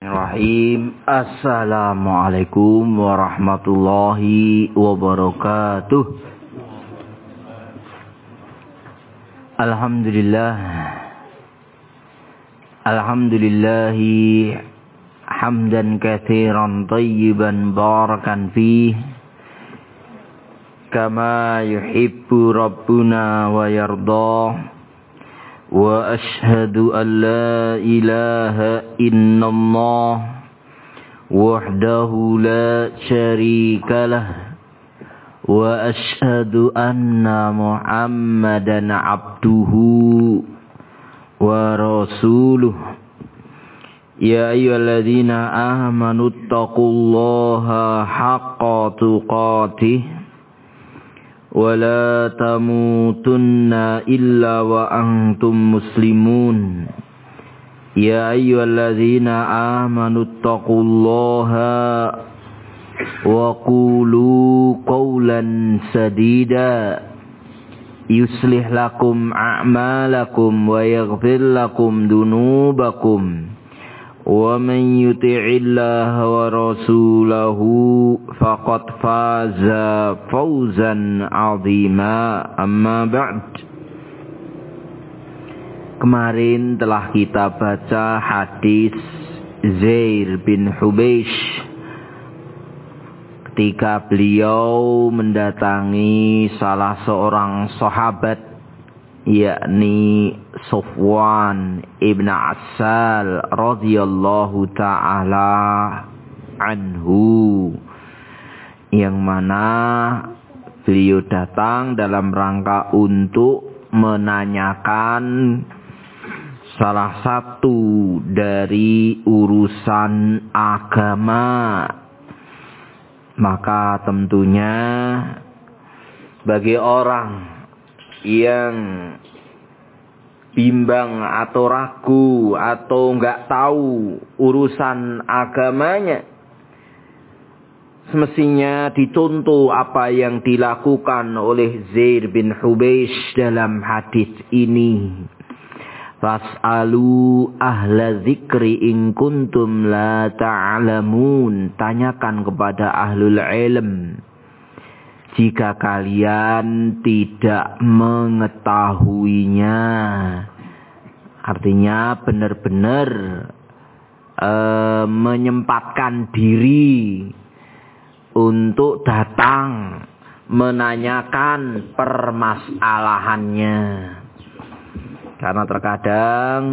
Bismillahirrahmanirrahim. Assalamualaikum warahmatullahi wabarakatuh. Alhamdulillah. Alhamdulillahi hamdan katsiran thayyiban barakan fih kama yuhibbu rabbuna wa yardah. Wa ashhadu an la ilaha illallah wahdahu la syarika lah wa ashhadu anna Muhammadan abduhu wa rasuluh. Ya ayyuhalladzina amanu taqullaha haqqa tuqatih wa la tamutunna illa wa antum muslimun. Ya ayyuhalladzina amanu taqullaha wa qulu qawlan sadida yuslih lakum a'malakum wa yaghfir lakum dunubakum wa man yuti'illaha wa rasulahu faqad faza fawzan 'azima. Amma ba'd. Kemarin telah kita baca hadis Zair bin Hubeish ketika beliau mendatangi salah seorang sahabat, yakni Sufwan ibn Assal radhiyallahu ta'ala anhu, yang mana beliau datang dalam rangka untuk menanyakan salah satu dari urusan agama. Maka tentunya bagi orang yang bimbang atau ragu atau enggak tahu urusan agamanya, semestinya dicontoh apa yang dilakukan oleh Zair bin Hubeish dalam hadis ini. Fas'alu ahla dzikri in kuntum la ta'lamun. Tanyakan kepada ahlul ilm jika kalian tidak mengetahuinya. Artinya benar-benar menyempatkan diri untuk datang menanyakan permasalahannya. Karena terkadang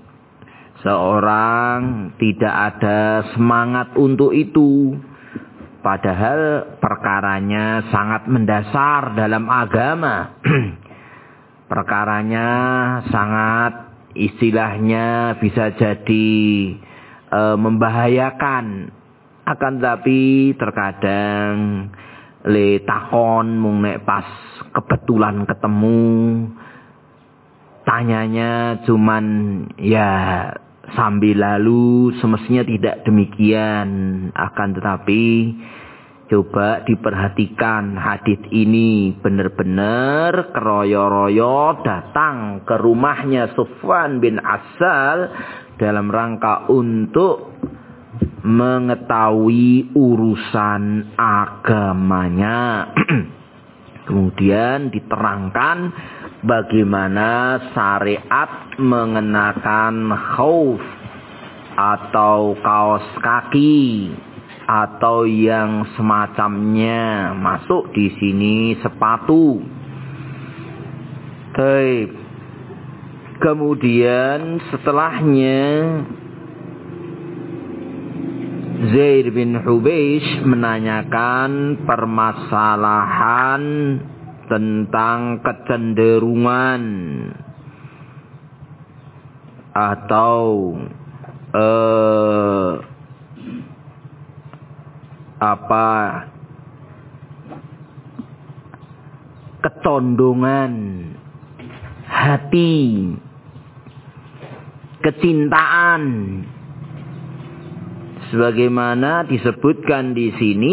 seorang tidak ada semangat untuk itu, padahal perkaranya sangat mendasar dalam agama. Perkaranya sangat, istilahnya bisa jadi membahayakan. Akan tetapi terkadang le takon mung nek pas kebetulan ketemu, tanyanya cuman ya sambil lalu, semestinya tidak demikian. Akan tetapi coba diperhatikan hadis ini, benar-benar keroyo-royo datang ke rumahnya Sufwan bin Assal dalam rangka untuk mengetahui urusan agamanya. Kemudian diterangkan bagaimana syariat mengenakan khauf atau kaos kaki atau yang semacamnya, masuk di sini sepatu. Baik. Kemudian setelahnya Zair bin Hubeish menanyakan permasalahan tentang kecenderungan atau kecondongan hati, kecintaan, sebagaimana disebutkan di sini.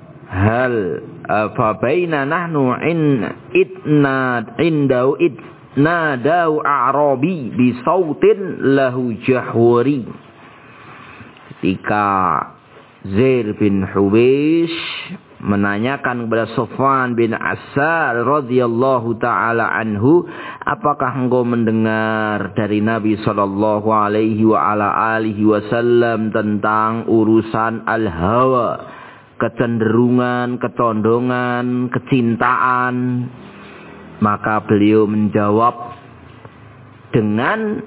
Hal fa baina nahnu in idna indau id nadau a'rabi bi sautin lahu jahwari. Ketika Zair bin Hubaysh menanyakan kepada Sufyan bin Assal radhiyallahu taala anhu, apakah engkau mendengar dari Nabi sallallahu alaihi wa ala alihi wasallam tentang urusan al-hawa, kecenderungan, kecondongan, kecintaan? Maka beliau menjawab dengan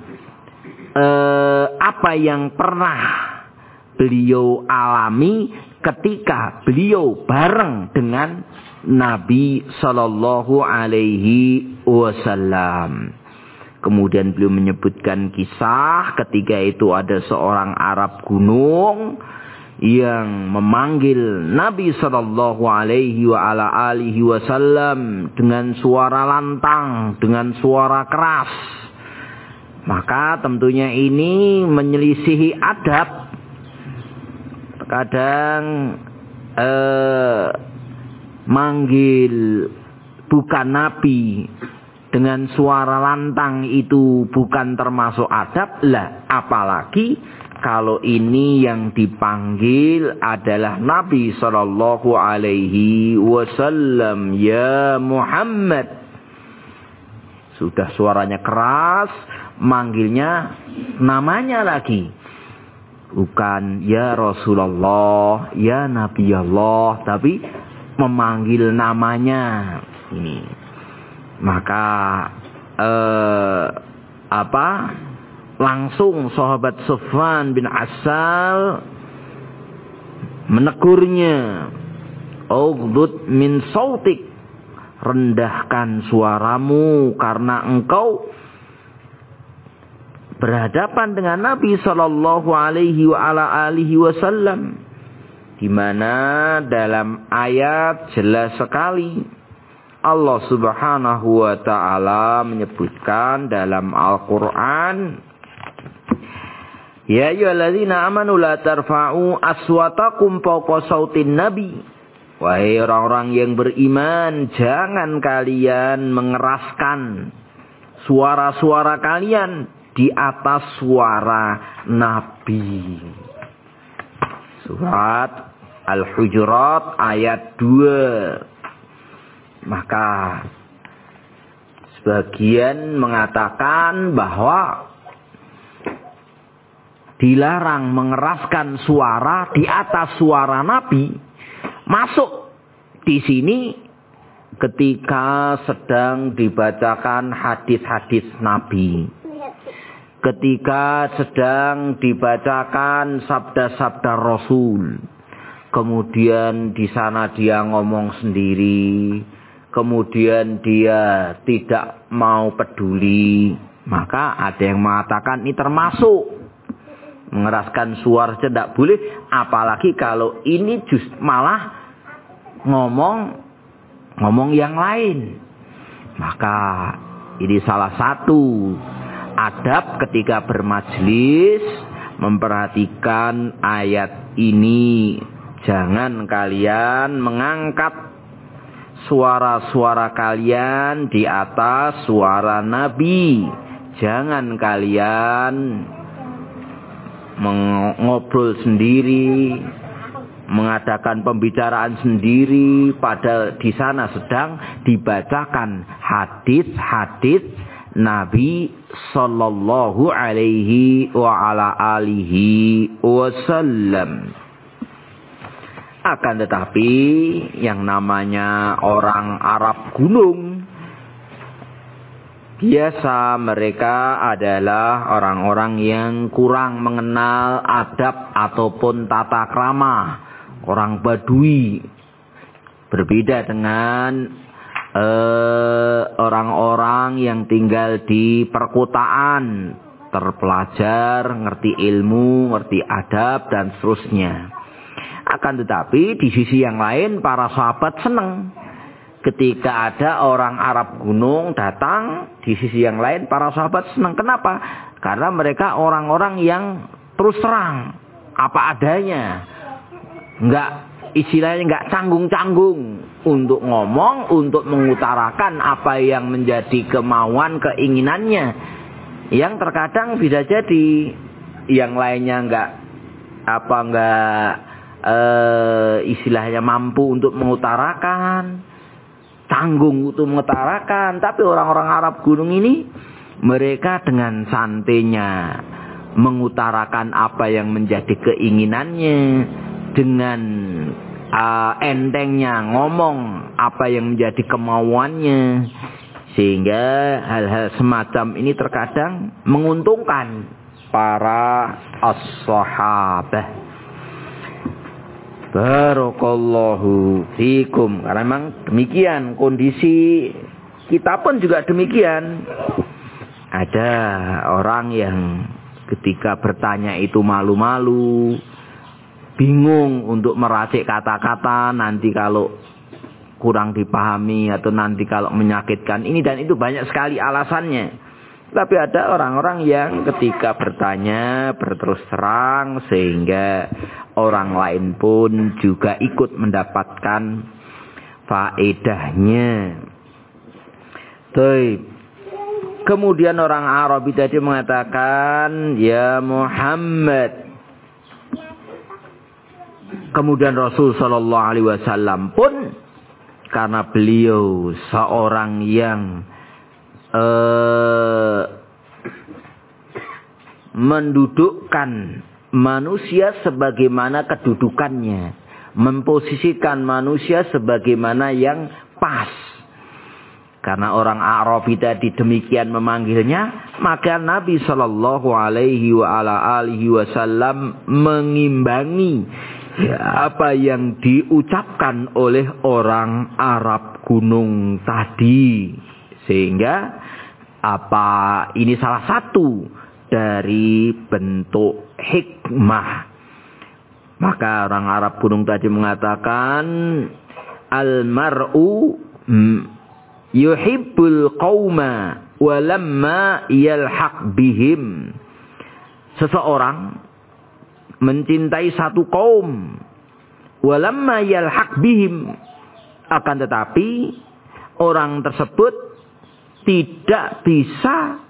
apa yang pernah beliau alami ketika beliau bareng dengan Nabi sallallahu alaihi wasallam. Kemudian beliau menyebutkan kisah ketika itu ada seorang Arab gunung yang memanggil Nabi sallallahu alaihi wa ala alihi wasallam dengan suara lantang, dengan suara keras. Maka tentunya ini menyelisihi adab. Kadang manggil bukan Nabi dengan suara lantang itu bukan termasuk adab lah, apalagi kalau ini yang dipanggil adalah Nabi sallallahu alaihi wasallam, ya Muhammad. Sudah suaranya keras, manggilnya namanya lagi. Bukan ya Rasulullah, ya Nabi Allah, tapi memanggil namanya ini. Maka langsung sahabat Sufyan bin Assal menegurnya, "Ughdud min sautik." Rendahkan suaramu karena engkau berhadapan dengan Nabi sallallahu alaihi wa ala alihi wasallam, di mana dalam ayat jelas sekali Allah Subhanahu wa taala menyebutkan dalam Al-Qur'an, ya ayyuhalladzina amanu la tarfa'u aswatakum fawqa sautin nabi. Wahai orang-orang yang beriman, jangan kalian mengeraskan suara-suara kalian di atas suara Nabi. Surat Al-Hujurat ayat 2. Maka sebagian mengatakan bahwa dilarang mengeraskan suara di atas suara Nabi, masuk di sini ketika sedang dibacakan hadis-hadis Nabi. Ketika sedang dibacakan sabda-sabda Rasul, kemudian di sana dia ngomong sendiri, kemudian dia tidak mau peduli, maka ada yang mengatakan ini termasuk mengeraskan suara saja tidak boleh, apalagi kalau ini malah ngomong yang lain. Maka ini salah satu adab ketika bermajlis, memperhatikan ayat ini. Jangan kalian mengangkat suara-suara kalian di atas suara Nabi. Jangan kalian mengobrol sendiri, mengadakan pembicaraan sendiri, padahal di sana sedang dibacakan hadis-hadis Nabi sallallahu alaihi wa ala alihi wasallam. Akan tetapi yang namanya orang Arab gunung, biasa mereka adalah orang-orang yang kurang mengenal adab ataupun tata krama. Orang Badui. Berbeda dengan orang-orang yang tinggal di perkotaan, terpelajar, ngerti ilmu, ngerti adab dan seterusnya. Akan tetapi di sisi yang lain para sahabat senang ketika ada orang Arab gunung datang. Di sisi yang lain para sahabat senang. Kenapa? Karena mereka orang-orang yang terus terang apa adanya, enggak istilahnya nggak canggung-canggung untuk ngomong, untuk mengutarakan apa yang menjadi kemauan, keinginannya. Yang terkadang bisa jadi yang lainnya nggak istilahnya mampu untuk mengutarakan, tanggung untuk mengutarakan. Tapi orang-orang Arab gunung ini, mereka dengan santainya mengutarakan apa yang menjadi keinginannya, dengan entengnya ngomong apa yang menjadi kemauannya. Sehingga hal-hal semacam ini terkadang menguntungkan para as-sahabah. Barakallahu fikum. Karena memang demikian kondisi kita pun juga demikian. Ada orang yang ketika bertanya itu malu-malu, bingung untuk meracik kata-kata, nanti kalau kurang dipahami atau nanti kalau menyakitkan ini dan itu, banyak sekali alasannya. Tapi ada orang-orang yang ketika bertanya berterus terang sehingga orang lain pun juga ikut mendapatkan faedahnya. Kemudian orang Arabi tadi mengatakan, ya Muhammad. Kemudian Rasul sallallahu alaihi wasallam pun, karena beliau seorang yang mendudukkan manusia sebagaimana kedudukannya, memposisikan manusia sebagaimana yang pas. Karena orang Arabi tadi demikian memanggilnya, maka Nabi sallallahu alaihi wasallam mengimbangi apa yang diucapkan oleh orang Arab gunung tadi. Sehingga ini salah satu dari bentuk hikmah. Maka orang Arab gunung tadi mengatakan, al-mar'u yuhibbul qauma walamma yalhaq bihim. Seseorang mencintai satu kaum walamma yalhaq bihim, akan tetapi orang tersebut tidak bisa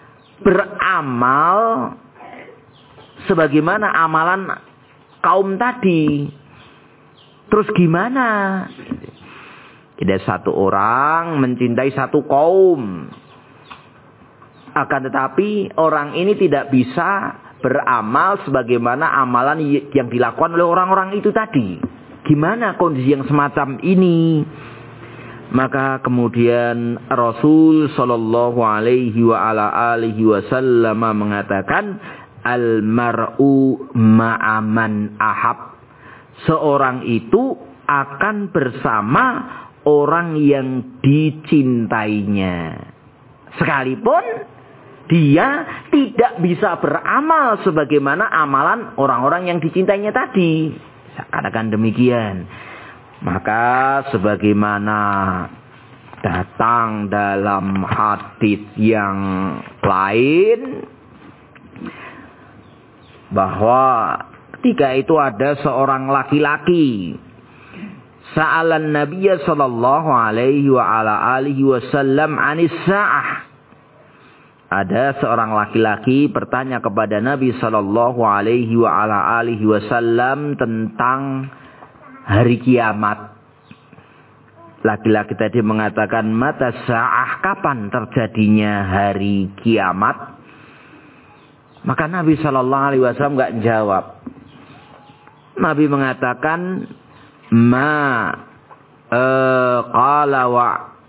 beramal sebagaimana amalan kaum tadi. Terus gimana? Ada satu orang mencintai satu kaum, akan tetapi orang ini tidak bisa beramal sebagaimana amalan yang dilakukan oleh orang-orang itu tadi. Gimana kondisi yang semacam ini? Maka kemudian Rasul sallallahu alaihi wasallam mengatakan, al-mar'u ma'aman ahab. Seorang itu akan bersama orang yang dicintainya, sekalipun dia tidak bisa beramal sebagaimana amalan orang-orang yang dicintainya tadi. Katakan demikian. Maka sebagaimana datang dalam hadis yang lain, bahwa ketika itu ada seorang laki-laki, sa'alan Nabiya sallallahu alaihi wasallam anis sa'ah. Ada seorang laki-laki bertanya kepada Nabi sallallahu alaihi wasallam tentang hari kiamat. Laki-laki tadi mengatakan, mata sa'ah, kapan terjadinya hari kiamat? Maka Nabi sallallahu alaihi wasallam enggak jawab. Nabi mengatakan, qala wa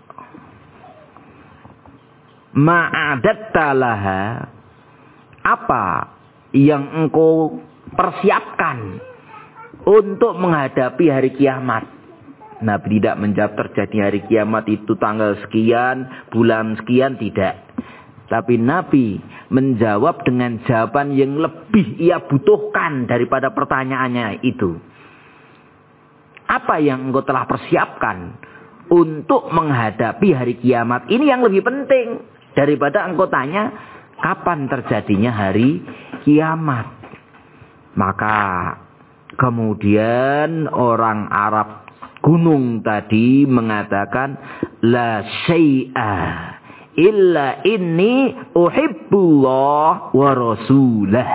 ma'adatta laha, apa yang engkau persiapkan untuk menghadapi hari kiamat? Nabi tidak menjawab terjadi hari kiamat itu tanggal sekian, bulan sekian, tidak. Tapi Nabi menjawab dengan jawaban yang lebih ia butuhkan daripada pertanyaannya itu. Apa yang engkau telah persiapkan untuk menghadapi hari kiamat? Ini yang lebih penting daripada engkau tanya kapan terjadinya hari kiamat. Maka Kemudian orang Arab gunung tadi mengatakan, la syai'a illa inni uhibbullah wa rasulah.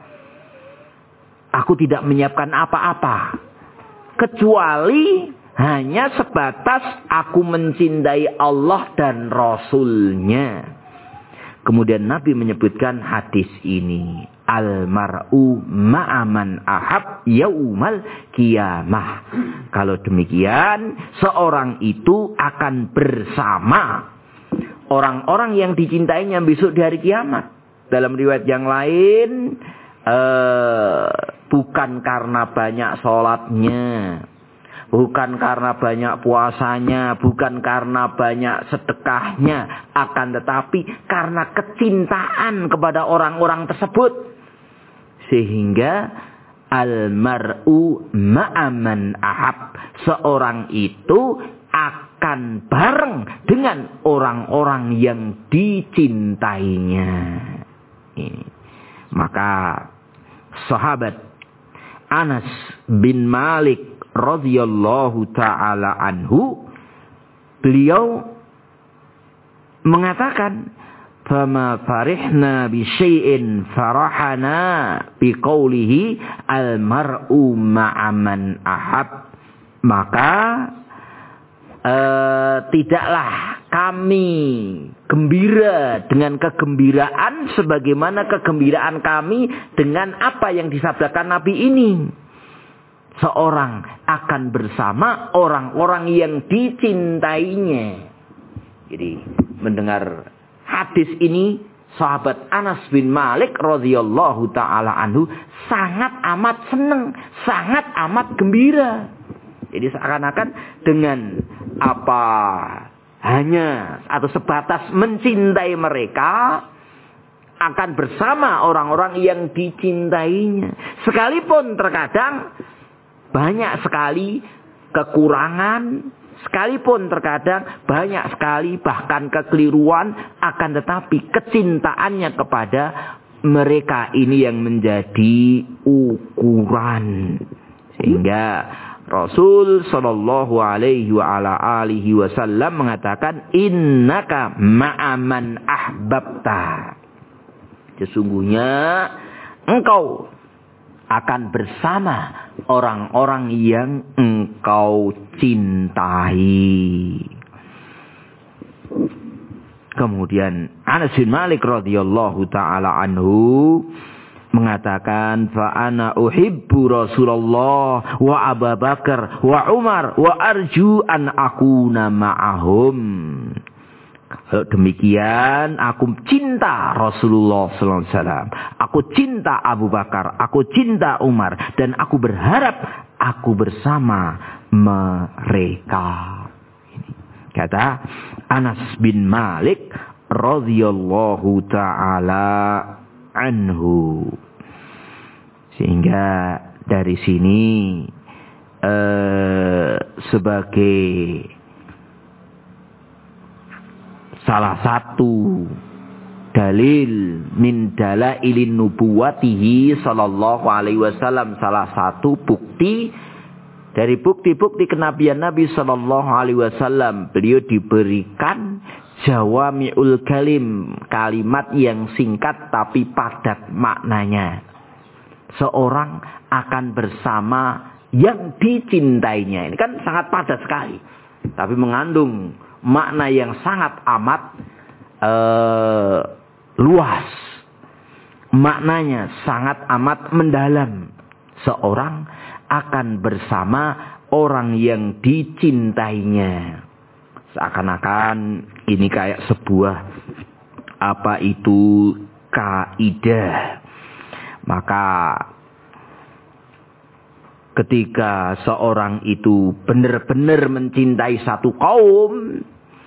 Aku tidak menyiapkan apa-apa kecuali hanya sebatas aku mencintai Allah dan Rasulnya. Kemudian Nabi menyebutkan hadis ini. Al-mar'u ma'aman ahab yaumal qiyamah. Kalau demikian, seorang itu akan bersama orang-orang yang dicintainya besok di hari kiamat. Dalam riwayat yang lain, bukan karena banyak sholatnya, bukan karena banyak puasanya, bukan karena banyak sedekahnya, akan tetapi karena kecintaan kepada orang-orang tersebut. Sehingga almar'u ma'aman ahab, seorang itu akan bareng dengan orang-orang yang dicintainya. Ini. Maka sahabat Anas bin Malik radhiyallahu ta'ala anhu, beliau mengatakan, fama farihna bi syai'in farahana bi qawlihi al-mar'u ma'aman ahab. Maka tidaklah kami gembira dengan kegembiraan sebagaimana kegembiraan kami dengan apa yang disabdakan Nabi ini. Seorang akan bersama orang-orang yang dicintainya. Jadi mendengar hadis ini, sahabat Anas bin Malik radhiyallahu ta'ala anhu sangat amat senang, sangat amat gembira. Jadi seakan-akan dengan apa hanya atau sebatas mencintai mereka, akan bersama orang-orang yang dicintainya. Sekalipun terkadang banyak sekali kekurangan, sekalipun terkadang banyak sekali bahkan kekeliruan, akan tetapi kecintaannya kepada mereka ini yang menjadi ukuran. Sehingga Rasul sallallahu alaihi wa ala alihi wasallam mengatakan, innaka ma'aman ahbabta. Sesungguhnya engkau akan bersama orang-orang yang engkau cintai. Kemudian Anas bin Malik radhiyallahu ta'ala anhu mengatakan, fa ana uhibbu Rasulullah wa Abu Bakar wa Umar wa arju an akuna ma'ahum. Kalau demikian, aku cinta Rasulullah sallallahu alaihi wasallam, aku cinta Abu Bakar, aku cinta Umar, dan aku berharap aku bersama mereka. Kata Anas bin Malik radhiyallahu ta'ala anhu. Sehingga dari sini sebagai salah satu dalil min dalailin nubuwatihi sallallahu alaihi wasallam, salah satu bukti dari bukti-bukti kenabian Nabi sallallahu alaihi wasallam, beliau diberikan jawami'ul kalim, kalimat yang singkat tapi padat maknanya. Seorang akan bersama yang dicintainya. Ini kan sangat padat sekali, tapi mengandung makna yang sangat amat luas. Maknanya sangat amat mendalam. Seorang akan bersama orang yang dicintainya. Seakan-akan ini kayak sebuah apa itu kaidah. Maka ketika seorang itu benar-benar mencintai satu kaum,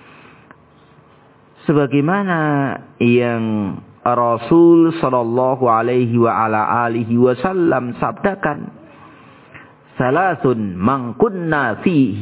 sebagaimana yang Rasul sallallahu alaihi wa ala alihi wasallam sabdakan, salasun man kunna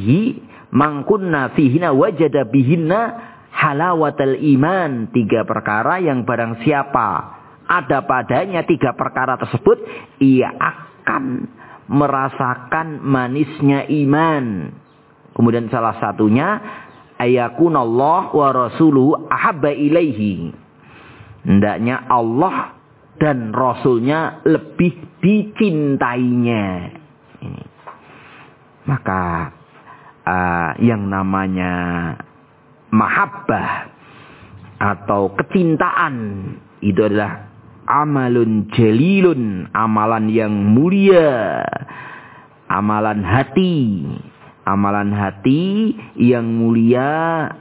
fihinna wajada bihinna halawatal iman. 3 perkara yang barang siapa ada padanya 3 perkara tersebut, ia akan merasakan manisnya iman. Kemudian salah satunya ayakunallah wa rasuluhu ahabba ilaihi. Hendaknya Allah dan Rasulnya lebih dicintainya. Ini. Maka yang namanya mahabbah atau kecintaan itu adalah amalun jalilun, amalan yang mulia, amalan hati yang mulia,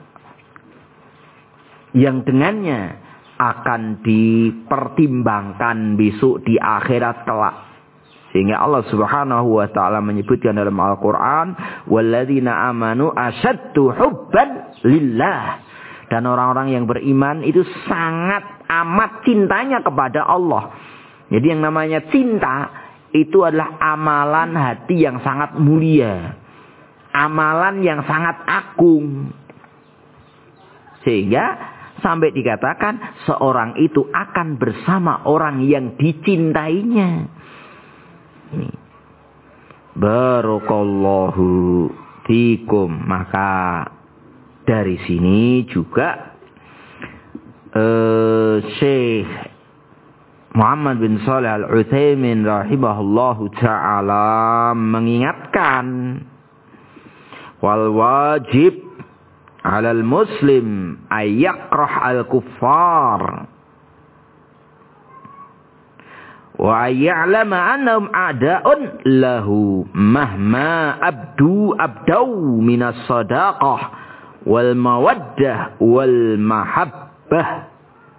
yang dengannya akan dipertimbangkan besok di akhirat kelak. Sehingga Allah Subhanahu wa taala menyebutkan dalam Al-Qur'an, "Walladzina amanu asyaddu hubban lillah." Dan orang-orang yang beriman itu sangat amat cintanya kepada Allah. Jadi yang namanya cinta itu adalah amalan hati yang sangat mulia. Amalan yang sangat agung. Sehingga sampai dikatakan seorang itu akan bersama orang yang dicintainya. Ini. Barakallahu fikum. Maka dari sini juga Syekh Muhammad bin Shalih Al-Utsaimin rahimahullahu ta'ala mengingatkan, wal wajib 'alal muslim ayyakrah al-kuffar wa ya'lama annahum a'da'un lahu mahma abdau minas sadaqah wal mawaddah wal mahabbah.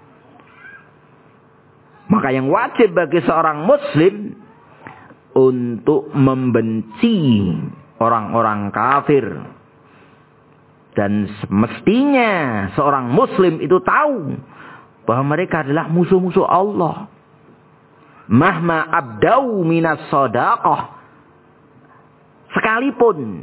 Maka yang wajib bagi seorang muslim untuk membenci orang-orang kafir. Dan semestinya seorang muslim itu tahu bahwa mereka adalah musuh-musuh Allah. Mahma abdau minas sadaqah. Sekalipun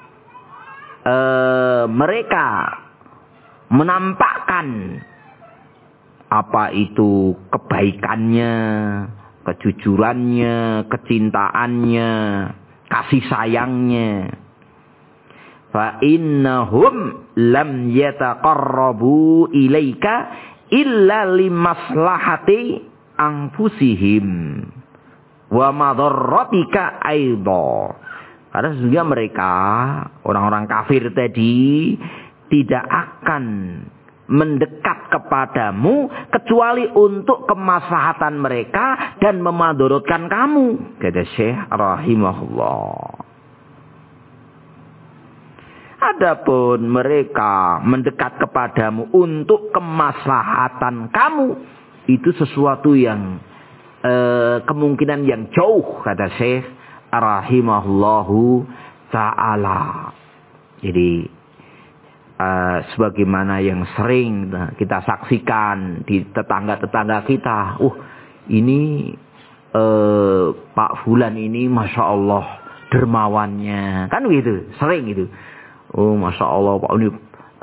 mereka menampakkan apa itu kebaikannya, kejujurannya, kecintaannya, kasih sayangnya. Fa innahum lam yataqarrabu ilaika illa limaslahati anfusihim wa madarratika aidha. Karena sesungguhnya mereka, orang-orang kafir tadi, tidak akan mendekat kepadamu kecuali untuk kemaslahatan mereka dan memadorotkan kamu, kata Syekh rahimahullah. Adapun mereka mendekat kepadamu untuk kemaslahatan kamu, itu sesuatu yang kemungkinan yang jauh, kata Syekh rahimahullahu ta'ala. Jadi sebagaimana yang sering kita saksikan di tetangga-tetangga kita, ini Pak Fulan ini Masya Allah dermawannya, kan gitu, sering gitu. Masya Allah Pak ini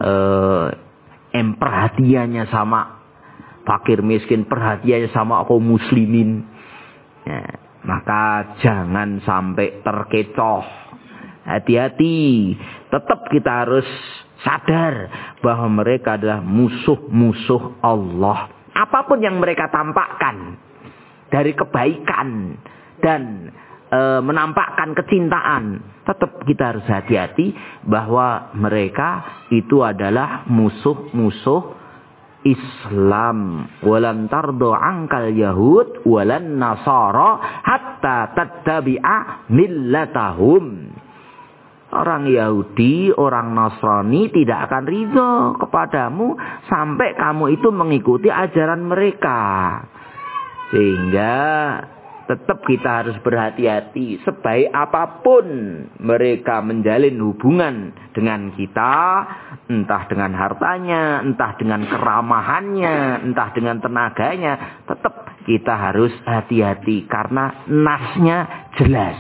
perhatiannya sama fakir miskin, perhatiannya sama kaum muslimin. Ya, maka jangan sampai terkecoh. Hati-hati, tetap kita harus sadar bahwa mereka adalah musuh-musuh Allah. Apapun yang mereka tampakkan dari kebaikan dan menampakkan kecintaan, tetap kita harus hati-hati bahwa mereka itu adalah musuh-musuh Islam. Walan tardo angkal Yahud walan Nasara hatta tattabi'a millatahum. Orang Yahudi, orang Nasrani tidak akan ridho kepadamu sampai kamu itu mengikuti ajaran mereka. Sehingga tetap kita harus berhati-hati. Sebaik apapun mereka menjalin hubungan dengan kita, entah dengan hartanya, entah dengan keramahannya, entah dengan tenaganya, tetap kita harus hati-hati karena nasnya jelas.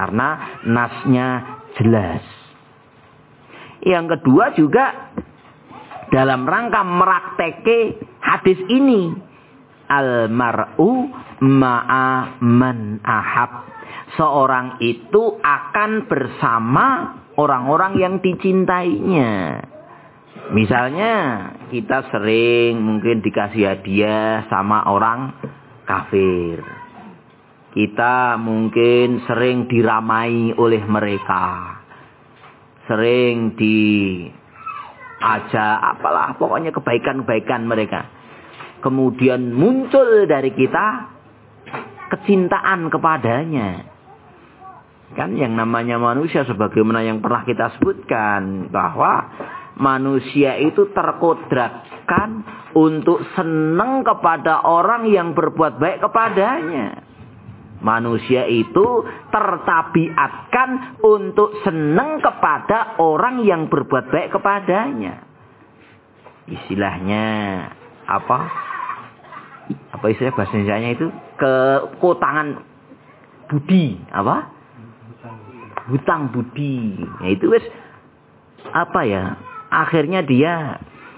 Yang kedua juga dalam rangka merakteke hadis ini, almar'u ma'a man ahab. seorang itu akan bersama orang-orang yang dicintainya. Misalnya kita sering mungkin dikasih hadiah sama orang kafir. Kita mungkin sering diramai oleh mereka. Sering diajak apalah pokoknya kebaikan-kebaikan mereka. Kemudian muncul dari kita kecintaan kepadanya. Kan yang namanya manusia sebagaimana yang pernah kita sebutkan bahwa manusia itu terkodratkan untuk senang kepada orang yang berbuat baik kepadanya. Manusia itu tertabiatkan untuk senang kepada orang yang berbuat baik kepadanya. Istilahnya apa? Apa istilah bahasa Indonesianya itu? Kekotangan budi, apa? Hutang budi. Ya itu wis apa ya? Akhirnya dia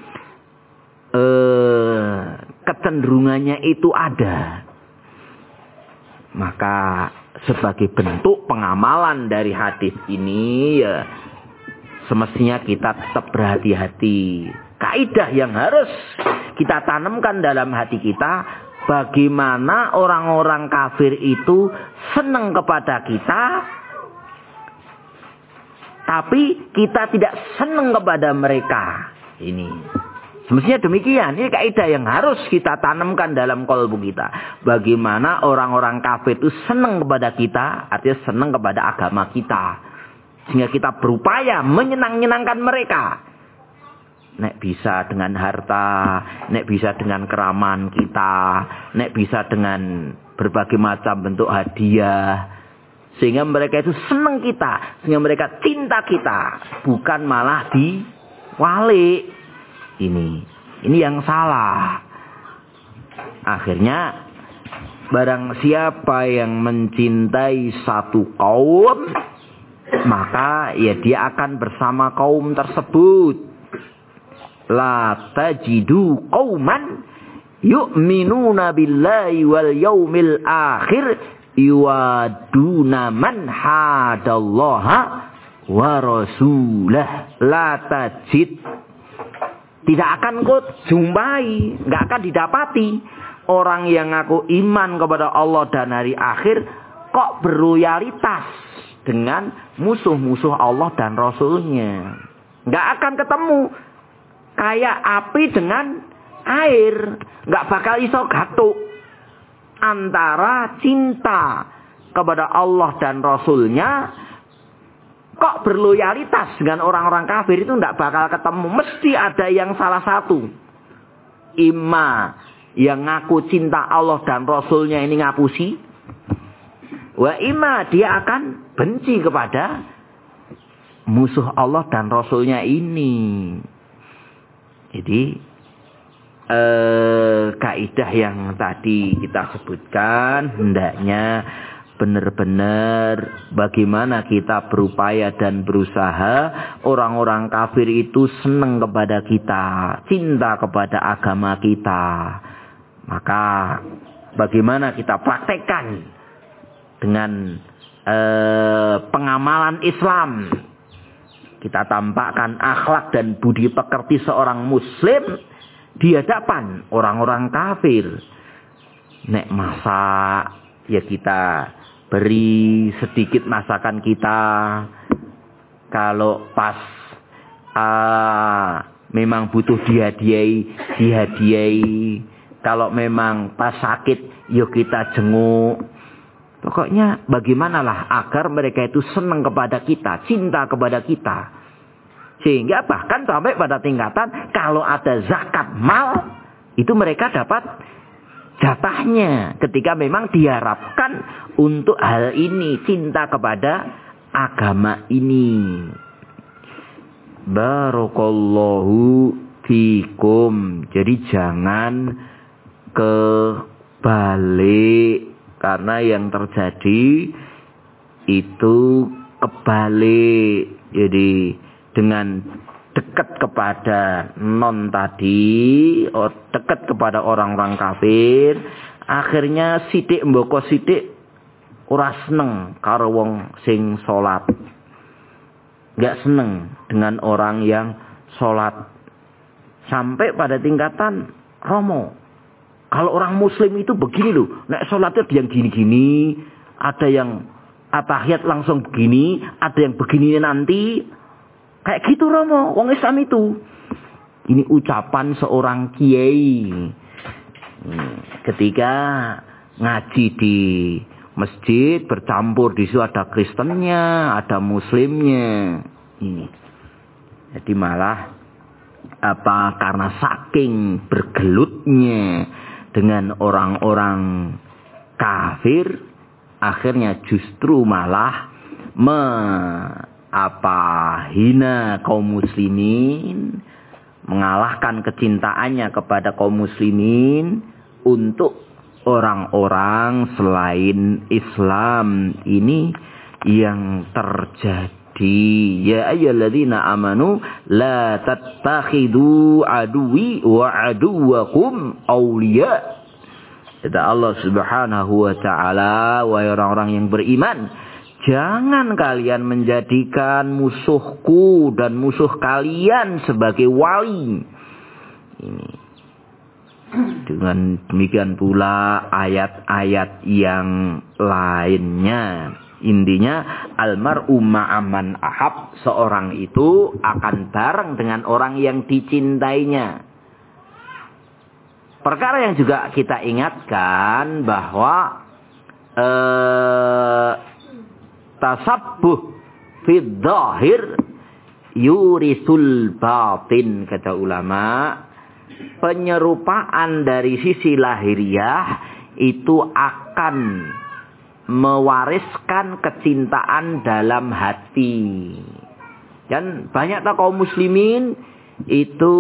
kecenderungannya itu ada. Maka sebagai bentuk pengamalan dari hadis ini ya semestinya kita tetap berhati-hati. Kaidah yang harus kita tanamkan dalam hati kita, bagaimana orang-orang kafir itu senang kepada kita, tapi kita tidak senang kepada mereka. Ini semestinya demikian. Ini kaidah yang harus kita tanamkan dalam kalbu kita. Bagaimana orang-orang kafir itu senang kepada kita, artinya senang kepada agama kita. Sehingga kita berupaya menyenangkan mereka. Nek bisa dengan harta, nek bisa dengan keramaan kita, nek bisa dengan berbagai macam bentuk hadiah. Sehingga mereka itu senang kita, sehingga mereka cinta kita. Bukan malah diwalik. Ini yang salah. Akhirnya barang siapa yang mencintai satu kaum, maka ya dia akan bersama kaum tersebut. La tajidu qauman yu'minuna billahi wal yaumil akhir yuwaduna man hadallaha wa rasulah. La tajid, tidak akan kau jumpai, nggak akan didapati orang yang ngaku iman kepada Allah dan hari akhir kok berloyalitas dengan musuh-musuh Allah dan Rasulnya. Nggak akan ketemu. Kayak api dengan air, nggak bakal iso gatuk. Antara cinta kepada Allah dan Rasulnya kok berloyalitas dengan orang-orang kafir itu tidak bakal ketemu. Mesti ada yang salah satu. Ima yang ngaku cinta Allah dan Rasulnya ini ngapusi. Wa ima dia akan benci kepada musuh Allah dan Rasulnya ini. Jadi kaidah yang tadi kita sebutkan hendaknya benar-benar bagaimana kita berupaya dan berusaha orang-orang kafir itu senang kepada kita, cinta kepada agama kita. Maka bagaimana kita praktekkan dengan pengamalan Islam. Kita tampakkan akhlak dan budi pekerti seorang muslim di hadapan orang-orang kafir. Nek masak, ya kita beri sedikit masakan kita. Kalau pas memang butuh dihadiahi. Kalau memang pas sakit, yuk kita jenguk. Pokoknya bagaimanalah agar mereka itu senang kepada kita, cinta kepada kita. Sehingga bahkan sampai pada tingkatan kalau ada zakat mal, itu mereka dapat jatahnya. Ketika memang diharapkan untuk hal ini, cinta kepada agama ini. Barakallahu fikum. Jadi jangan kebalik. Karena yang terjadi itu kebalik. Jadi dengan dekat kepada non tadi, dekat kepada orang-orang kafir, akhirnya sidik mboko sidik ora seneng karo wong sing salat. Enggak seneng dengan orang yang salat. Sampai pada tingkatan romo. Kalau orang muslim itu begini loh, nek salatnya yang gini-gini, ada yang atahiyat langsung begini, ada yang begini nanti. Kayak gitu romo, wong Islam itu. Ini ucapan seorang kiai. Ketika ngaji di masjid bercampur di situ ada Kristennya, ada Muslimnya. Ini. Jadi malah karena saking bergelutnya dengan orang-orang kafir, akhirnya justru malah hina kaum muslimin, mengalahkan kecintaannya kepada kaum muslimin untuk orang-orang selain Islam. Ini yang terjadi. Ya ayyuhalladzina amanu la tattakhidu aduwi wa aduwakum awliya. Kata Allah Subhanahu wa taala, wahai orang-orang yang beriman, jangan kalian menjadikan musuhku dan musuh kalian sebagai wali. Ini. Dengan demikian pula ayat-ayat yang lainnya. Intinya almar'u ma'aman ahab, seorang itu akan bareng dengan orang yang dicintainya. Perkara yang juga kita ingatkan bahwa tasabbuh fid dhahir yurisul batin, kata ulama. Penyerupaan dari sisi lahiriah itu akan mewariskan kecintaan dalam hati. Dan banyak kaum muslimin itu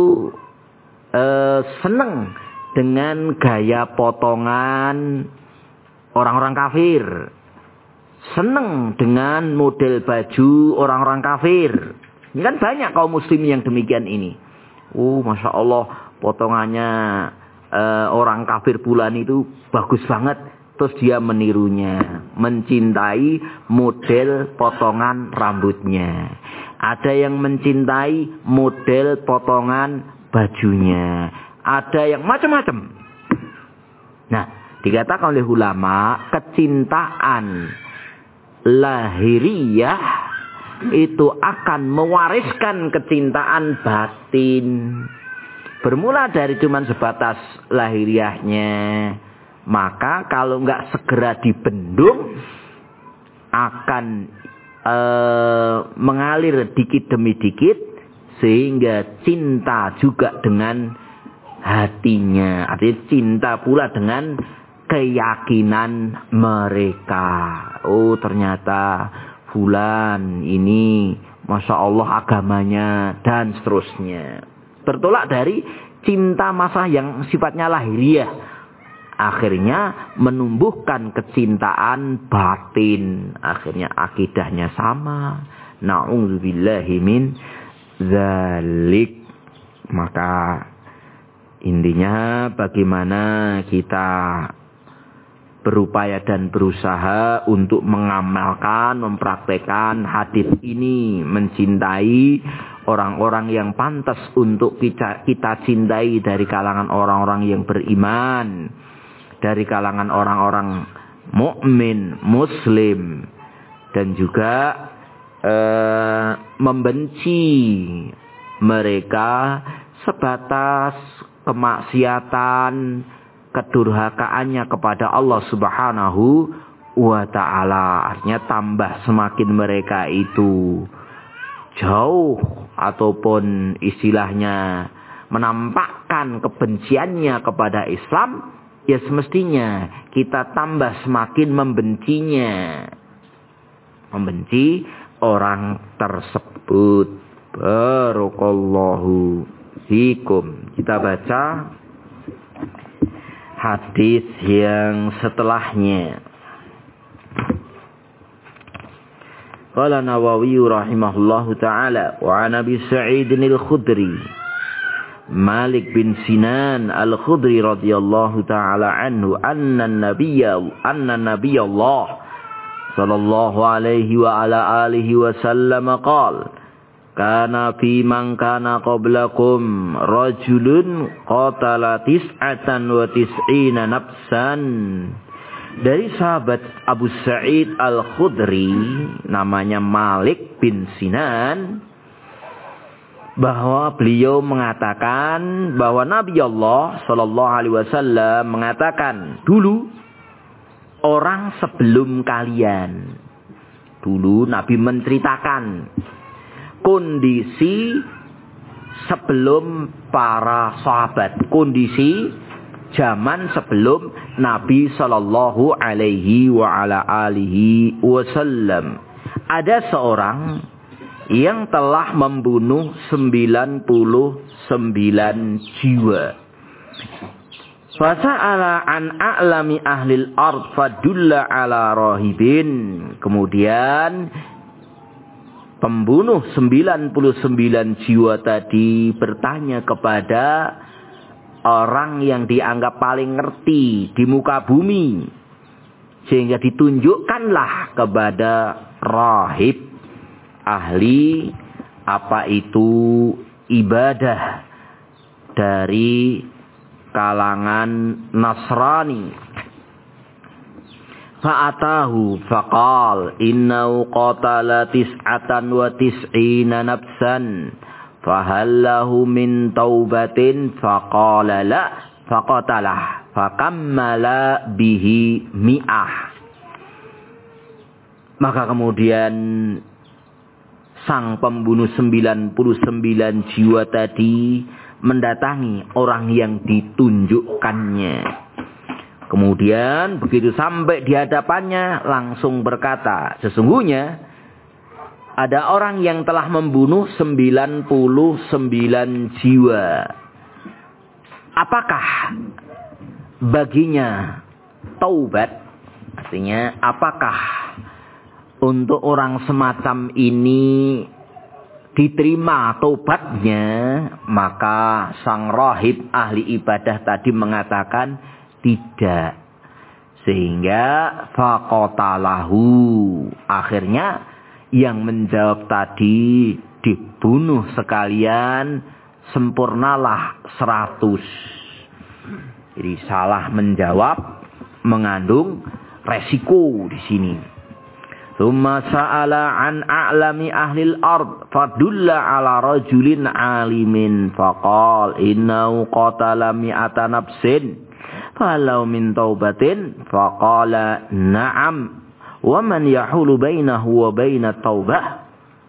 seneng dengan gaya potongan orang-orang kafir. Seneng dengan model baju orang-orang kafir. Ini kan banyak kaum muslimin yang demikian ini. Masya Allah, potongannya orang kafir bulan itu bagus banget. Terus dia menirunya, mencintai model potongan rambutnya. Ada yang mencintai model potongan bajunya. Ada yang macam-macam. Nah, dikatakan oleh ulama, kecintaan lahiriah itu akan mewariskan kecintaan batin. Bermula dari cuman sebatas lahiriahnya, maka kalau nggak segera dibendung, akan mengalir dikit demi dikit, sehingga cinta juga dengan hatinya. Artinya cinta pula dengan keyakinan mereka. Ternyata fulan ini Masya Allah agamanya, dan seterusnya. Bertolak dari cinta masa yang sifatnya lahiriah, akhirnya menumbuhkan kecintaan batin. Akhirnya akidahnya sama. Na'udzubillahi min dzalik. Maka intinya bagaimana kita berupaya dan berusaha untuk mengamalkan, mempraktekkan hadis ini, mencintai orang-orang yang pantas untuk kita cintai dari kalangan orang-orang yang beriman, dari kalangan orang-orang mukmin, muslim, dan juga membenci mereka sebatas kemaksiatan, kedurhakaannya kepada Allah Subhanahu wa ta'ala. Artinya tambah semakin mereka itu jauh ataupun istilahnya menampakkan kebenciannya kepada Islam, ya semestinya kita tambah semakin membencinya, membenci orang tersebut. Barakallahu fikum. Kita baca hadis yang setelahnya. Qala Nawawi rahimahullahu ta'ala wa 'an Abi Sa'id al-Khudri Malik bin Sinan al-Khudri radhiyallahu ta'ala anhu anna Nabiy Allah sallallahu alaihi wa ala alihi wasallam qala kana fi man kana qablakum rajulun qatala tis'atan wa tis'ina nafsan. Dari sahabat Abu Sa'id Al-Khudri, namanya Malik bin Sinan, bahwa beliau mengatakan bahwa Nabi Allah sallallahu alaihi wasallam mengatakan, dulu orang sebelum kalian, dulu Nabi menceritakan kondisi sebelum para sahabat, kondisi zaman sebelum Nabi sallallahu alaihi wa ala alihi wasallam. Ada seorang yang telah membunuh 99 jiwa. Fasa'ala an a'lami ahlil ard fadulla ala rahibin. Kemudian pembunuh 99 jiwa tadi bertanya kepada orang yang dianggap paling ngerti di muka bumi, sehingga ditunjukkanlah kepada rahib, ahli apa itu ibadah dari kalangan Nasrani. Fa'atahu faqal innahu qatala tis'atan wa tis'ina nafsan fahal lahu min taubatin faqala la faqatalah fakammala bihi mi'ah. Maka kemudian sang pembunuh 99 jiwa tadi mendatangi orang yang ditunjukkannya. Kemudian begitu sampai di hadapannya langsung berkata, sesungguhnya ada orang yang telah membunuh 99 jiwa. Apakah baginya taubat? Artinya apakah untuk orang semacam ini diterima taubatnya? Maka sang rahib ahli ibadah tadi mengatakan tidak. Sehingga faqatalahu, akhirnya yang menjawab tadi dibunuh sekalian, sempurnalah 100. Jadi salah menjawab mengandung resiko di sini. Tsumma sa'ala an a'lami ahlil ard fadulla ala rajulin alimin faqal innahu qatala mi'ata nafsin falau min taubatin faqala na'am wa man yahulu bainahu wa bainat taubah.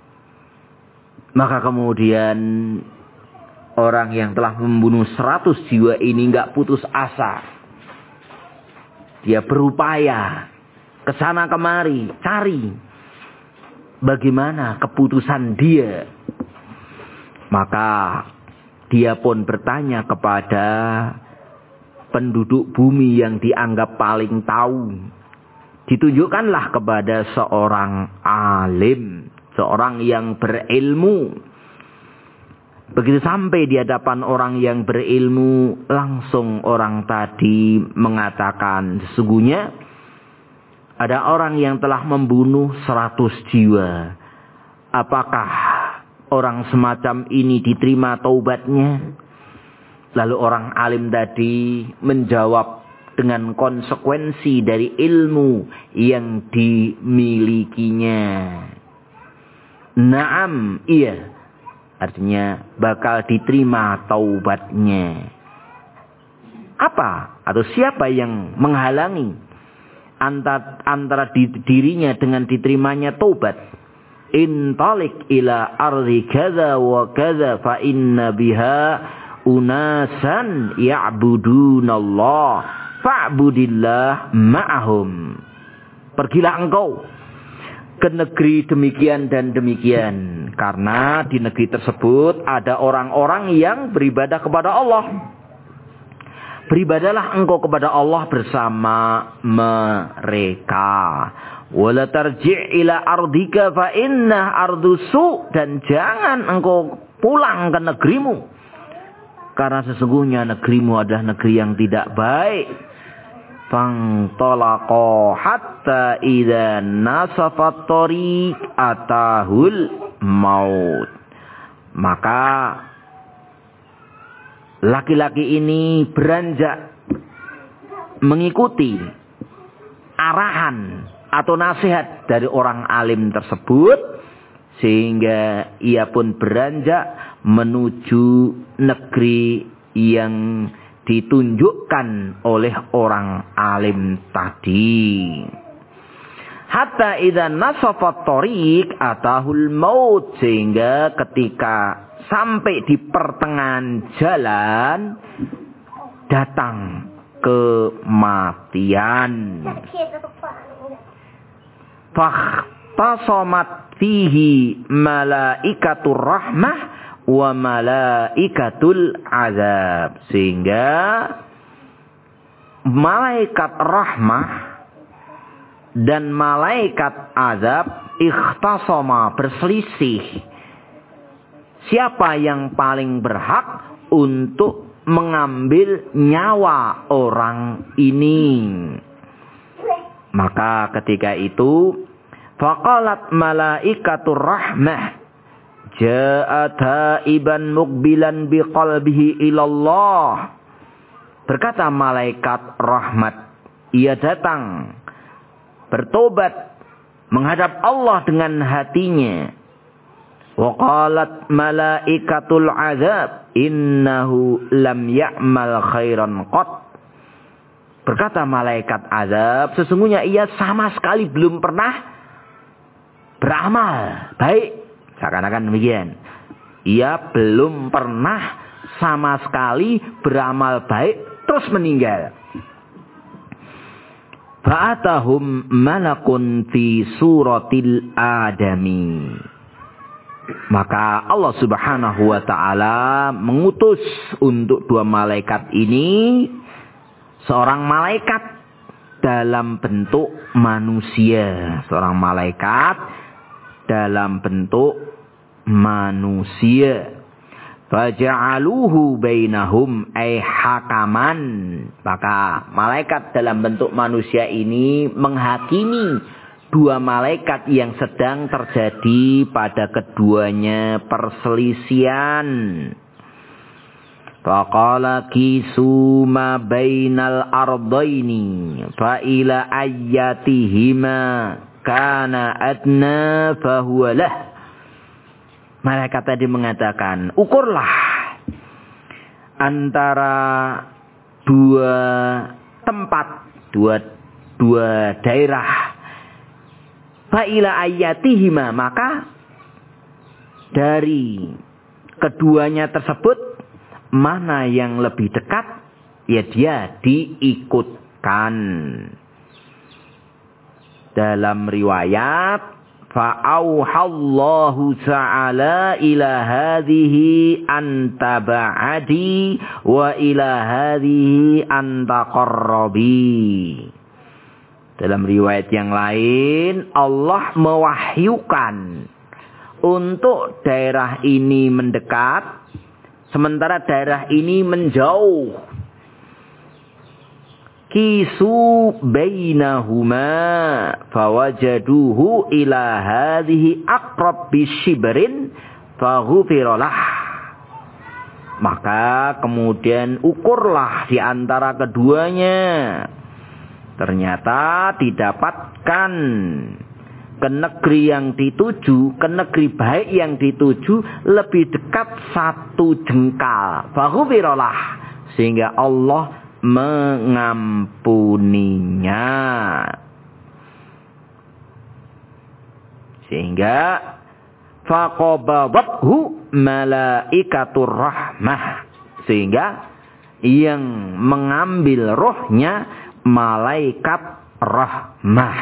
Maka kemudian orang yang telah membunuh 100 jiwa ini enggak putus asa. Dia berupaya kesana kemari, cari bagaimana keputusan dia. Maka dia pun bertanya kepada penduduk bumi yang dianggap paling tahu. Ditunjukkanlah kepada seorang alim, seorang yang berilmu. Begitu sampai di hadapan orang yang berilmu, langsung orang tadi mengatakan, sesungguhnya ada orang yang telah membunuh 100 jiwa. Apakah orang semacam ini diterima taubatnya? Lalu orang alim tadi menjawab dengan konsekuensi dari ilmu yang dimilikinya. Naam, iya. Artinya bakal diterima taubatnya. Apa atau siapa yang menghalangi antara dirinya dengan diterimanya taubat? Intalik ila ardi kadza wa kadza fa inna biha unasan ya'budunallah fa'budillah ma'ahum. Pergilah engkau ke negeri demikian dan demikian, karena di negeri tersebut ada orang-orang yang beribadah kepada Allah. Beribadahlah engkau kepada Allah bersama mereka. Wala tarji' ila ardika fa inna ardusu, dan jangan engkau pulang ke negerimu, karena sesungguhnya negerimu adalah negeri yang tidak baik. Fantalaqa hatta idza nasafat tariq atahul maut. Maka laki-laki ini beranjak mengikuti arahan atau nasihat dari orang alim tersebut, sehingga ia pun beranjak menuju negeri yang ditunjukkan oleh orang alim tadi. Hatta idza nasafat tariq atahul maut, sehingga ketika sampai di pertengahan jalan datang kematian. Fahtasamat fihi malaikatur rahmah wa malaikatul azab, sehingga malaikat rahmah dan malaikat azab ikhtasama, berselisih siapa yang paling berhak untuk mengambil nyawa orang ini. Maka ketika itu faqalat malaikatur rahmah ja'a taiban muqbilan biqalbihi ilallah. Berkata malaikat rahmat, ia datang bertobat menghadap Allah dengan hatinya. Wa qalat malaikatul azab innahu lam ya'mal khairan qat. Berkata malaikat azab, sesungguhnya ia sama sekali belum pernah beramal baik. Seakan-akan demikian. Ia belum pernah sama sekali beramal baik terus meninggal. Fa'atahum malakun fi suratil adami. Maka Allah Subhanahu wa ta'ala mengutus untuk dua malaikat ini seorang malaikat dalam bentuk manusia. Seorang malaikat dalam bentuk manusia. Faja'aluhu bainahum ay hakaman. Maka malaikat dalam bentuk manusia ini menghakimi dua malaikat yang sedang terjadi pada keduanya perselisihan. Faqala kisu ma bainal ardaini fa ila ayyatihima kana adna fahuwa lah. Malaikat tadi mengatakan, ukurlah antara dua tempat, dua daerah. Fa'ila ayatihima, maka dari keduanya tersebut mana yang lebih dekat, ya dia diikutkan. Dalam riwayat, fa'auhallahu ta'ala ila hadhihi anta ba'adi wa ila hadhihi anta qarrabi. Dalam riwayat yang lain, Allah mewahyukan untuk daerah ini mendekat, sementara daerah ini menjauh. Kisu bainahuma fawajaduhu ila hadhihi aqrab bisyibrin faghfiralah. Maka kemudian ukurlah di antara keduanya. Ternyata didapatkan ke negeri yang dituju, ke negeri baik yang dituju lebih dekat satu jengkal. Faghfiralah, sehingga Allah mengampuninya. Sehingga faqabadathu malaikatur rahmah, sehingga yang mengambil rohnya malaikat rahmah.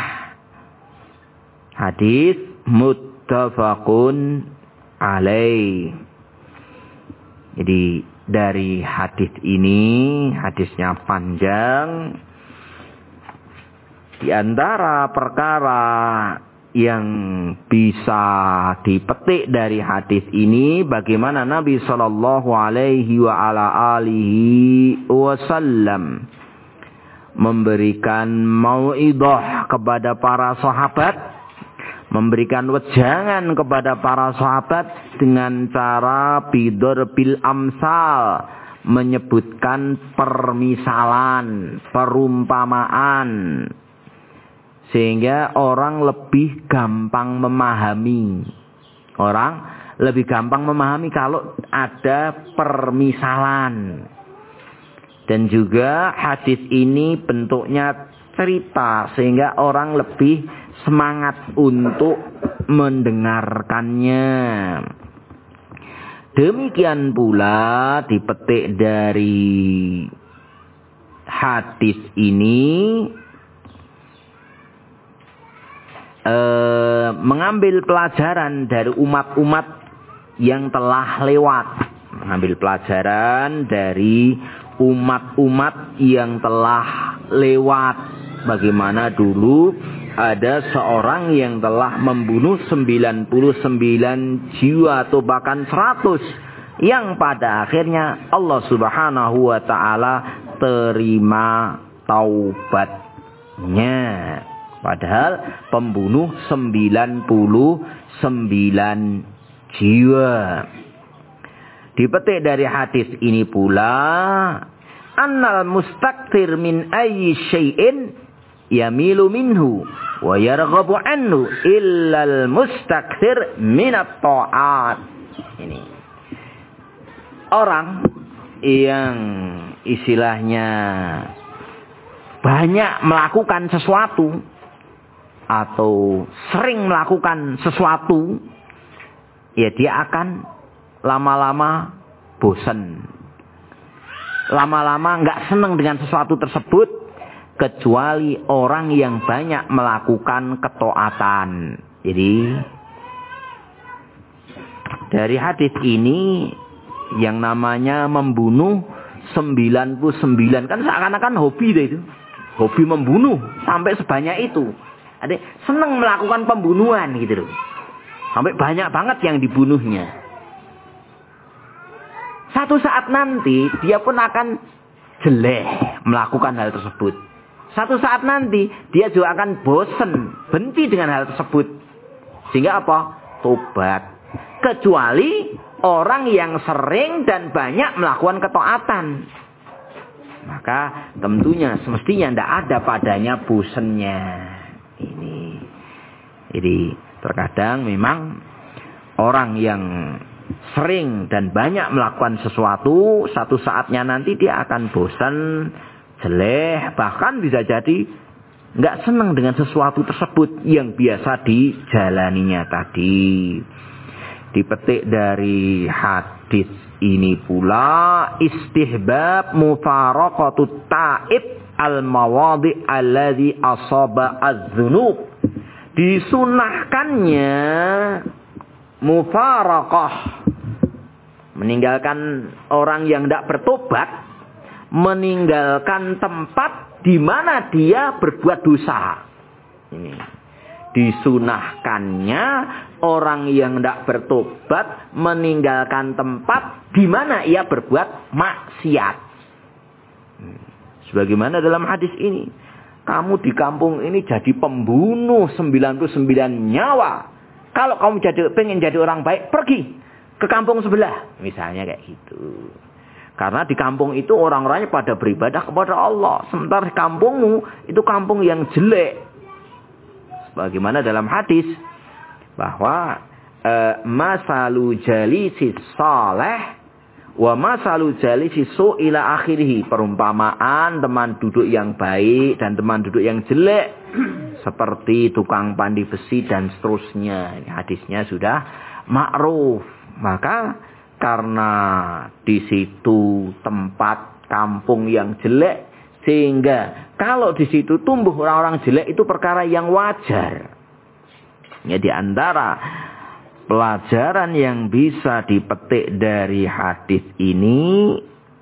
Hadis muttafaqun alaih. Jadi dari hadis ini, hadisnya panjang. Di antara perkara yang bisa dipetik dari hadis ini, bagaimana Nabi Shallallahu Alaihi Wasallam memberikan mau'idhah kepada para sahabat, memberikan wejangan kepada para sahabat dengan cara bidorbil amsal, menyebutkan permisalan, perumpamaan, sehingga orang lebih gampang memahami. Orang lebih gampang memahami kalau ada permisalan. Dan juga hadis ini bentuknya cerita, sehingga orang lebih semangat untuk mendengarkannya. Demikian pula dipetik dari hadis ini mengambil pelajaran dari umat-umat yang telah lewat. Mengambil pelajaran dari umat-umat yang telah lewat. Bagaimana dulu ada seorang yang telah membunuh 99 jiwa atau bahkan 100. Yang pada akhirnya Allah subhanahu wa ta'ala terima taubatnya. Padahal pembunuh 99 jiwa. Dipetik dari hadis ini pula, annal mustakthir min ayyi syai'in yamilu minhu wa yarghabu anhu illal mustakthir minat ta'at. Ini orang yang istilahnya banyak melakukan sesuatu atau sering melakukan sesuatu, ya dia akan lama-lama bosan. Lama-lama nggak senang dengan sesuatu tersebut, kecuali orang yang banyak melakukan ketaatan. Jadi dari hadis ini yang namanya membunuh 99 kan seakan-akan hobi deh itu. Hobi membunuh sampai sebanyak itu. Ada senang melakukan pembunuhan gitu loh. Sampai banyak banget yang dibunuhnya. Satu saat nanti dia pun akan jelek melakukan hal tersebut. Satu saat nanti dia juga akan bosan, benci dengan hal tersebut. Sehingga apa? Tobat. Kecuali orang yang sering dan banyak melakukan ketaatan. Maka tentunya semestinya tidak ada padanya bosannya. Ini. Jadi terkadang memang orang yang sering dan banyak melakukan sesuatu, satu saatnya nanti dia akan bosan, jelek, bahkan bisa jadi nggak senang dengan sesuatu tersebut yang biasa dijalaninya tadi. Dipetik dari hadis ini pula istihbab mufaraqatut ta'ib al-mawadi' alladhi asaba az-dzunub. Disunahkannya mufaraqah, meninggalkan orang yang tidak bertobat, meninggalkan tempat di mana dia berbuat dosa. Ini disunahkannya orang yang tidak bertobat meninggalkan tempat di mana ia berbuat maksiat. Sebagaimana dalam hadis ini, kamu di kampung ini jadi pembunuh 99 nyawa. Kalau kamu pengen jadi orang baik, pergi ke kampung sebelah. Misalnya kayak gitu. Karena di kampung itu orang-orangnya pada beribadah kepada Allah. Sementara di kampungmu itu kampung yang jelek. Bagaimana dalam hadis bahwa masalu jalisi saleh wa masalu jalisi su ila akhirih, perumpamaan teman duduk yang baik dan teman duduk yang jelek seperti tukang pandai besi dan seterusnya. Ini hadisnya sudah ma'ruf. Maka karena di situ tempat kampung yang jelek, sehingga kalau di situ tumbuh orang-orang jelek itu perkara yang wajar. Ya, di antara pelajaran yang bisa dipetik dari hadis ini,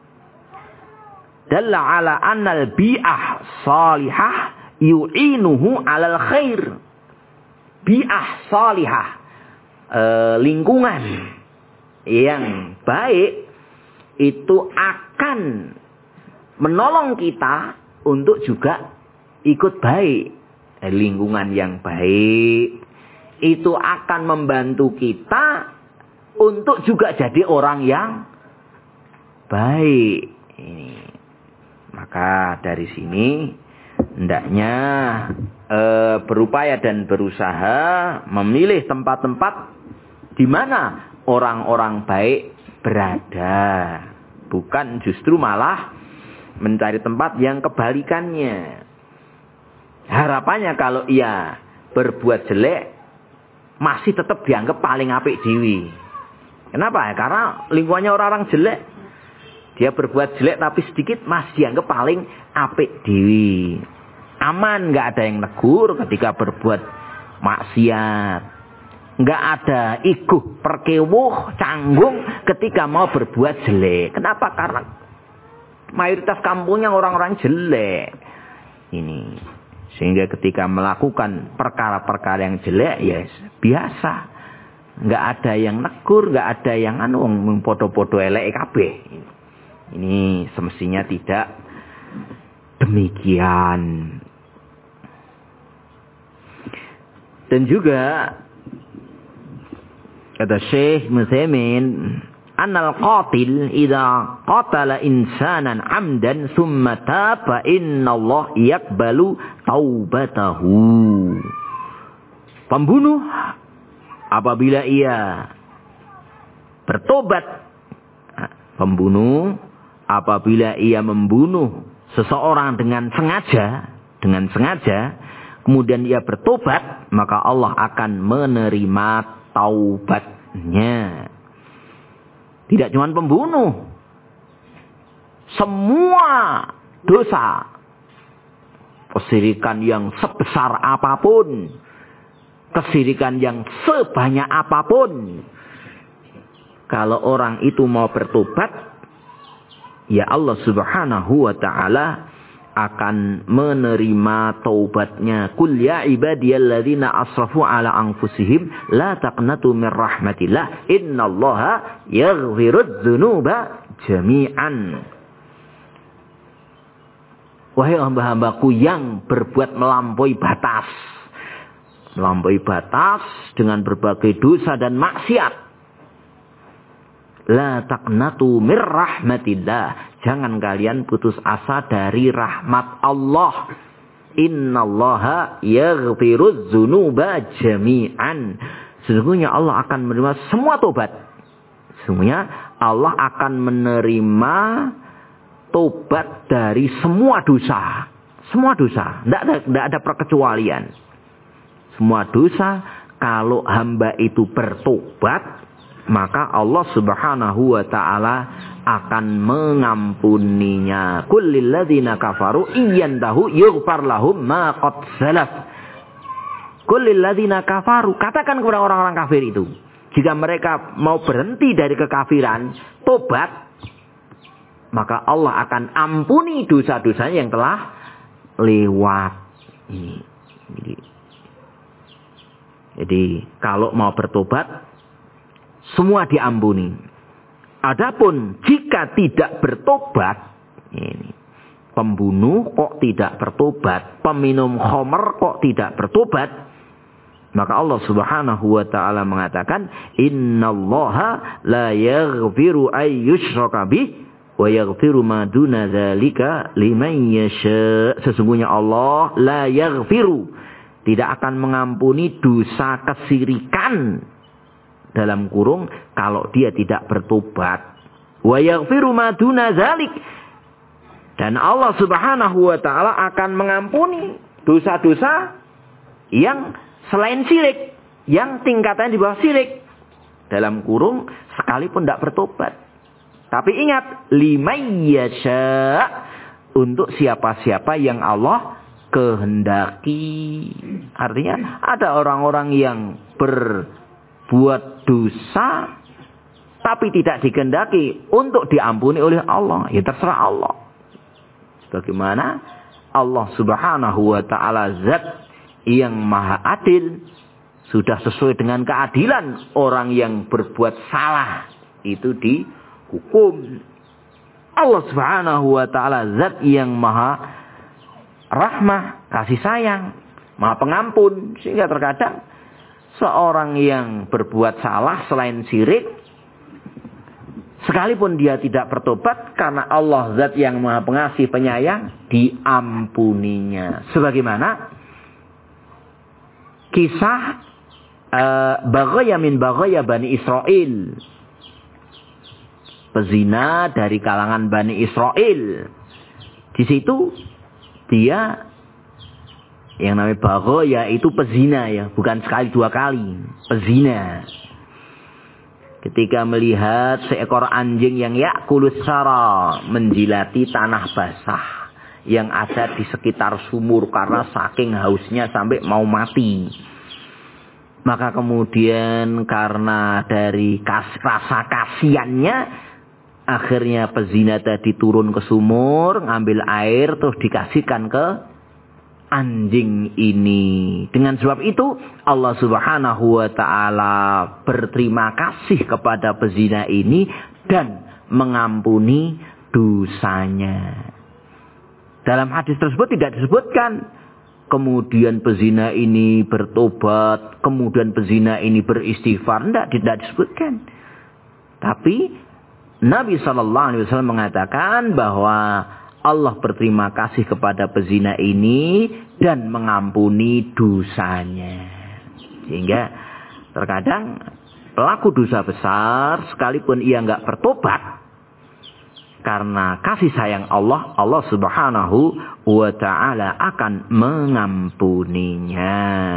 dalla ala annal bi'ah salihah yu'inuhu alal khair. Bi'ah salihah, lingkungan yang baik itu akan menolong kita untuk juga ikut baik. Lingkungan yang baik itu akan membantu kita untuk juga jadi orang yang baik. Ini. Maka dari sini hendaknya berupaya dan berusaha memilih tempat-tempat di mana orang-orang baik berada. Bukan justru malah mencari tempat yang kebalikannya. Harapannya kalau ia berbuat jelek masih tetap dianggap paling apik dewi. Kenapa? Karena lingkungannya orang-orang jelek. Dia berbuat jelek tapi sedikit masih dianggap paling apik dewi. Aman, nggak ada yang negur ketika berbuat maksiat. Nggak ada iguh, perkewuh, canggung ketika mau berbuat jelek. Kenapa? Karena mayoritas kampungnya orang-orang jelek. Ini. Sehingga ketika melakukan perkara-perkara yang jelek, ya biasa. Nggak ada yang negur, nggak ada yang podo-podo elek kabeh. Ini semestinya tidak demikian. Dan juga kata Syekh Mutsaimin, annal qatil idza qatala insanan amdan thumma taba innallaha yaqbalu taubatahu. Pembunuh apabila ia bertobat, pembunuh apabila ia membunuh seseorang dengan sengaja, kemudian ia bertobat, maka Allah akan menerima taubatnya. Tidak cuma pembunuh, semua dosa, kesyirikan yang sebesar apapun, kesyirikan yang sebanyak apapun, kalau orang itu mau bertobat, ya Allah Subhanahu wa ta'ala akan menerima taubatnya. Qul ya ibadiyalladzina asrafu ala anfusihim la taqnatu mir rahmatillah innallaha yaghfirudz dzunuba jami'an. Wahai hamba-hambaku yang berbuat melampaui batas dengan berbagai dosa dan maksiat, la taqnatu mir rahmatillah, jangan kalian putus asa dari rahmat Allah. Innallaha yaghfirudz dzunuba jami'an. Sesungguhnya Allah akan menerima semua tobat. Sesungguhnya Allah akan menerima tobat dari semua dosa. Semua dosa, tidak ada perkecualian. Semua dosa, kalau hamba itu bertobat, maka Allah Subhanahu wa ta'ala akan mengampuninya. Qul lil ladzina kafaru iyantahu yughfar lahum ma qad salaf. Qul lil ladzina kafaru, katakan kepada orang-orang kafir itu, jika mereka mau berhenti dari kekafiran, tobat, maka Allah akan ampuni dosa-dosanya yang telah lewat. Jadi kalau mau bertobat, semua diampuni. Adapun jika tidak bertobat, ini pembunuh kok tidak bertobat, peminum khamr kok tidak bertobat, maka Allah Subhanahu wa ta'ala mengatakan, innallaha la yaghfiru ay yushraka bih wa yaghfiru ma duna dzalika liman yasha. Sesungguhnya Allah la yaghfiru, tidak akan mengampuni dosa kesyirikan, dalam kurung kalau dia tidak bertobat. Wa yaghfiru ma duna dzalik, dan Allah Subhanahu wa ta'ala akan mengampuni dosa-dosa yang selain syirik, yang tingkatannya di bawah syirik, dalam kurung sekalipun tidak bertobat. Tapi ingat, liman yasha, untuk siapa-siapa yang Allah kehendaki. Artinya ada orang-orang yang berbuat dosa tapi tidak dikehendaki untuk diampuni oleh Allah. Ya terserah Allah. Bagaimana Allah Subhanahu wa ta'ala zat yang maha adil, sudah sesuai dengan keadilan, orang yang berbuat salah itu dihukum. Allah Subhanahu wa ta'ala zat yang maha rahmah, kasih sayang, Maha Pengampun. Sehingga terkadang seorang yang berbuat salah selain syirik, sekalipun dia tidak bertobat, karena Allah zat yang Maha Pengasih Penyayang, diampuninya. Sebagaimana kisah baghaya min baghaya Bani Israel. Pezina dari kalangan Bani Israel. Di situ dia yang namanya baghaya itu pezina ya, bukan sekali dua kali, pezina. Ketika melihat seekor anjing yang yakulus sara, menjilati tanah basah yang ada di sekitar sumur karena saking hausnya sampai mau mati. Maka kemudian karena dari rasa kasihannya, akhirnya pezina tadi turun ke sumur, ngambil air, terus dikasihkan ke anjing ini. Dengan sebab itu, Allah Subhanahu wa ta'ala berterima kasih kepada pezina ini dan mengampuni dosanya. Dalam hadis tersebut tidak disebutkan kemudian pezina ini bertobat, kemudian pezina ini beristighfar. Tidak disebutkan. Tapi Nabi SAW mengatakan bahwa Allah berterima kasih kepada pezina ini dan mengampuni dosanya. Sehingga terkadang pelaku dosa besar, sekalipun ia nggak bertobat, karena kasih sayang Allah, Allah Subhanahu wa ta'ala akan mengampuninya.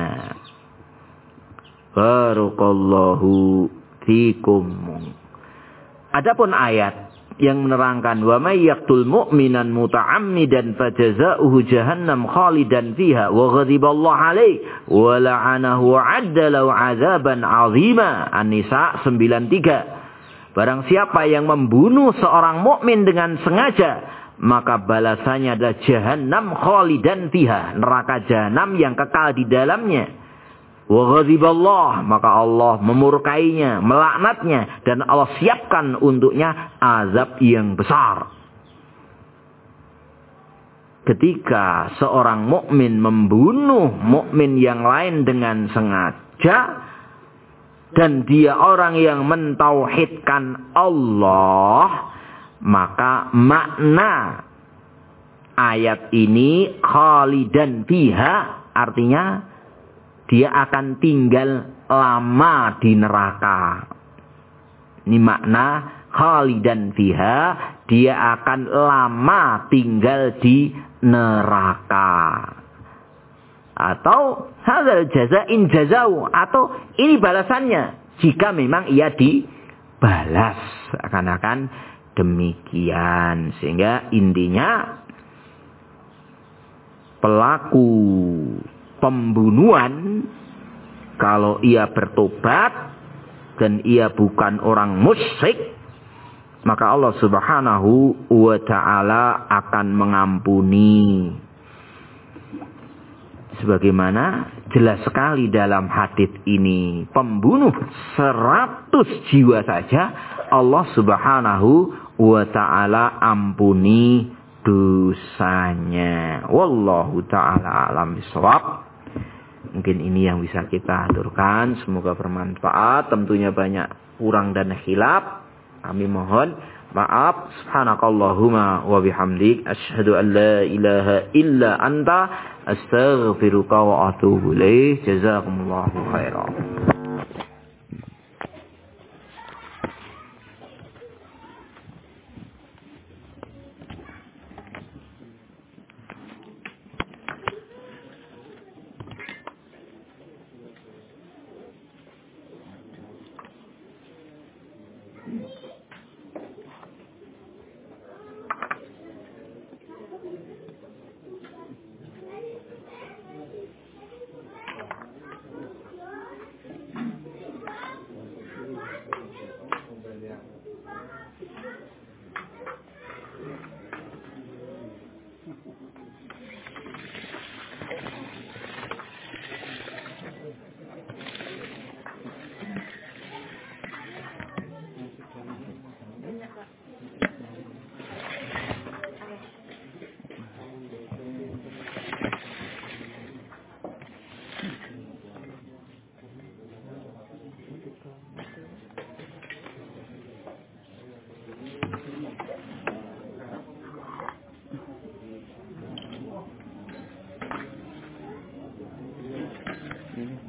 Barakallahu fikum. Adapun ayat yang menerangkan wa may yaqtul mu'minan muta'ammidan fajazaohu jahannam khalidan fiha wa ghadiballahu alaihi wa la'anahu wa 'adda lahu 'adzaban 'azima. An-Nisa 93. Barang siapa yang membunuh seorang mukmin dengan sengaja, maka balasannya adalah jahannam khalidan fiha, neraka jahanam yang kekal di dalamnya. Wa ghadiballah, maka Allah memurkainya, melaknatnya, dan Allah siapkan untuknya azab yang besar. Ketika seorang mukmin membunuh mukmin yang lain dengan sengaja, dan dia orang yang mentauhidkan Allah, maka makna ayat ini khalidan fiha artinya dia akan tinggal lama di neraka. Ini makna khalidan fiha, dia akan lama tinggal di neraka. Atau hadzal jazain jazau, atau ini balasannya jika memang ia dibalas. Akan demikian. Sehingga intinya pelaku pembunuhan, kalau ia bertobat dan ia bukan orang musyrik, maka Allah Subhanahu wa ta'ala akan mengampuni. Sebagaimana jelas sekali dalam hadis ini, pembunuh 100 jiwa saja Allah Subhanahu wa ta'ala ampuni dosanya. Wallahu ta'ala alam bisawab. Mungkin ini yang bisa kita aturkan. Semoga bermanfaat. Tentunya banyak kurang dan khilaf. Kami mohon maaf. Subhanakallahumma wa bihamdik. Asyhadu an la ilaha illa anta. Astaghfiruka wa atubu ilaih. Jazakumullahu khairan. Ini.